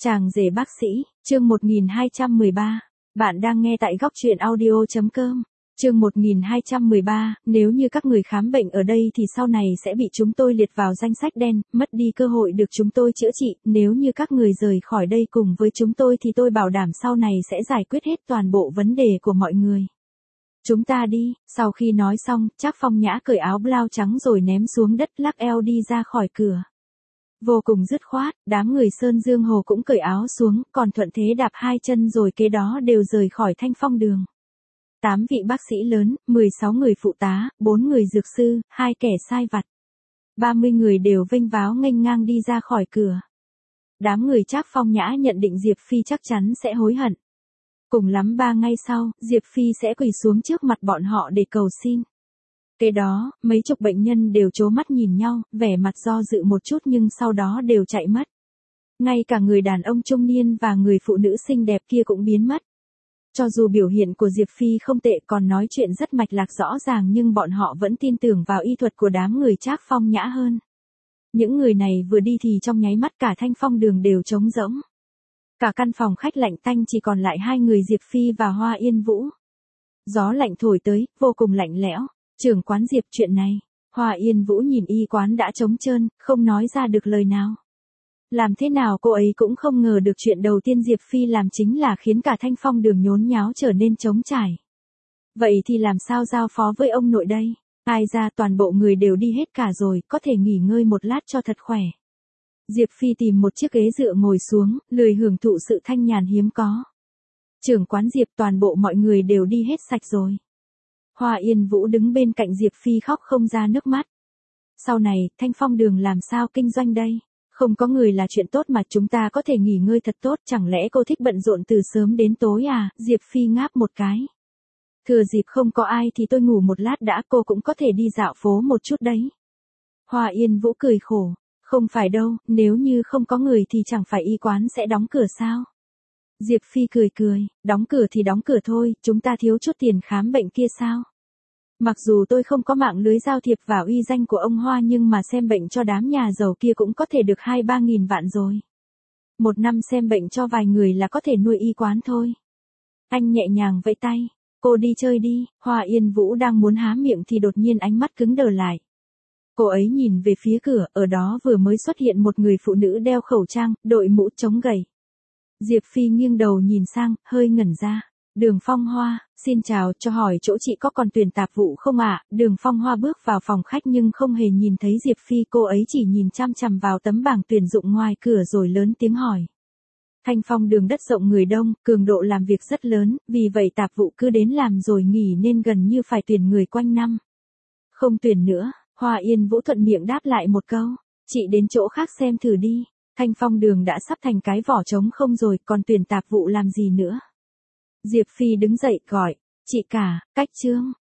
Chàng rể bác sĩ, chương 1213. Bạn đang nghe tại góc truyện audio.com. Chương 1213, nếu như các người khám bệnh ở đây thì sau này sẽ bị chúng tôi liệt vào danh sách đen, mất đi cơ hội được chúng tôi chữa trị, nếu như các người rời khỏi đây cùng với chúng tôi thì tôi bảo đảm sau này sẽ giải quyết hết toàn bộ vấn đề của mọi người. Chúng ta đi, sau khi nói xong, Trác Phong Nhã cởi áo blau trắng rồi ném xuống đất lắc eo đi ra khỏi cửa. Vô cùng dứt khoát, đám người Sơn Dương Hồ cũng cởi áo xuống, còn thuận thế đạp hai chân rồi kế đó đều rời khỏi Thanh Phong đường. 8 vị bác sĩ lớn, 16 người phụ tá, 4 người dược sư, 2 kẻ sai vặt. 30 người đều vênh váo nghênh ngang đi ra khỏi cửa. Đám người Trác Phong Nhã nhận định Diệp Phi chắc chắn sẽ hối hận. Cùng lắm 3 ngày sau, Diệp Phi sẽ quỳ xuống trước mặt bọn họ để cầu xin. Kế đó, mấy chục bệnh nhân đều trố mắt nhìn nhau, vẻ mặt do dự một chút nhưng sau đó đều chạy mất. Ngay cả người đàn ông trung niên và người phụ nữ xinh đẹp kia cũng biến mất. Cho dù biểu hiện của Diệp Phi không tệ còn nói chuyện rất mạch lạc rõ ràng nhưng bọn họ vẫn tin tưởng vào y thuật của đám người Trác Phong Nhã hơn. Những người này vừa đi thì trong nháy mắt cả Thanh Phong đường đều trống rỗng. Cả căn phòng khách lạnh tanh chỉ còn lại 2 người Diệp Phi và Hoa Yên Vũ. Gió lạnh thổi tới, vô cùng lạnh lẽo. Trưởng quán Diệp chuyện này, Hoa Yên Vũ nhìn y quán đã trống trơn, không nói ra được lời nào. Làm thế nào cô ấy cũng không ngờ được chuyện đầu tiên Diệp Phi làm chính là khiến cả Thanh Phong đường nhốn nháo trở nên trống trải. Vậy thì làm sao giao phó với ông nội đây? Ai ra toàn bộ người đều đi hết cả rồi, có thể nghỉ ngơi một lát cho thật khỏe. Diệp Phi tìm một chiếc ghế dựa ngồi xuống, lười hưởng thụ sự thanh nhàn hiếm có. Trưởng quán Diệp toàn bộ mọi người đều đi hết sạch rồi. Hoa Yên Vũ đứng bên cạnh Diệp Phi khóc không ra nước mắt. Sau này, Thanh Phong đường làm sao kinh doanh đây? Không có người là chuyện tốt mà chúng ta có thể nghỉ ngơi thật tốt, chẳng lẽ cô thích bận rộn từ sớm đến tối à? Diệp Phi ngáp một cái. Thừa dịp không có ai thì tôi ngủ một lát đã, cô cũng có thể đi dạo phố một chút đấy. Hoa Yên Vũ cười khổ. Không phải đâu, nếu như không có người thì chẳng phải y quán sẽ đóng cửa sao? Diệp Phi cười cười, đóng cửa thì đóng cửa thôi, chúng ta thiếu chút tiền khám bệnh kia sao? Mặc dù tôi không có mạng lưới giao thiệp vào uy danh của ông Hoa nhưng mà xem bệnh cho đám nhà giàu kia cũng có thể được 2-3 nghìn vạn rồi. Một năm xem bệnh cho vài người là có thể nuôi y quán thôi. Anh nhẹ nhàng vẫy tay, cô đi chơi đi. Hoa Yên Vũ đang muốn há miệng thì đột nhiên ánh mắt cứng đờ lại. Cô ấy nhìn về phía cửa, ở đó vừa mới xuất hiện một người phụ nữ đeo khẩu trang, đội mũ chống gầy. Diệp Phi nghiêng đầu nhìn sang, hơi ngẩn ra. Đường Phong Hoa, xin chào, cho hỏi chỗ chị có còn tuyển tạp vụ không ạ? Đường Phong Hoa bước vào phòng khách nhưng không hề nhìn thấy Diệp Phi, cô ấy chỉ nhìn chăm chằm vào tấm bảng tuyển dụng ngoài cửa rồi lớn tiếng hỏi. Thanh Phong đường đất rộng người đông, cường độ làm việc rất lớn, vì vậy tạp vụ cứ đến làm rồi nghỉ nên gần như phải tuyển người quanh năm. Không tuyển nữa, Hoa Yên Vũ thuận miệng đáp lại một câu, chị đến chỗ khác xem thử đi. Thanh Phong đường đã sắp thành cái vỏ trống không rồi, còn tuyển tạp vụ làm gì nữa? Diệp Phi đứng dậy gọi, chị cả, cách Trương.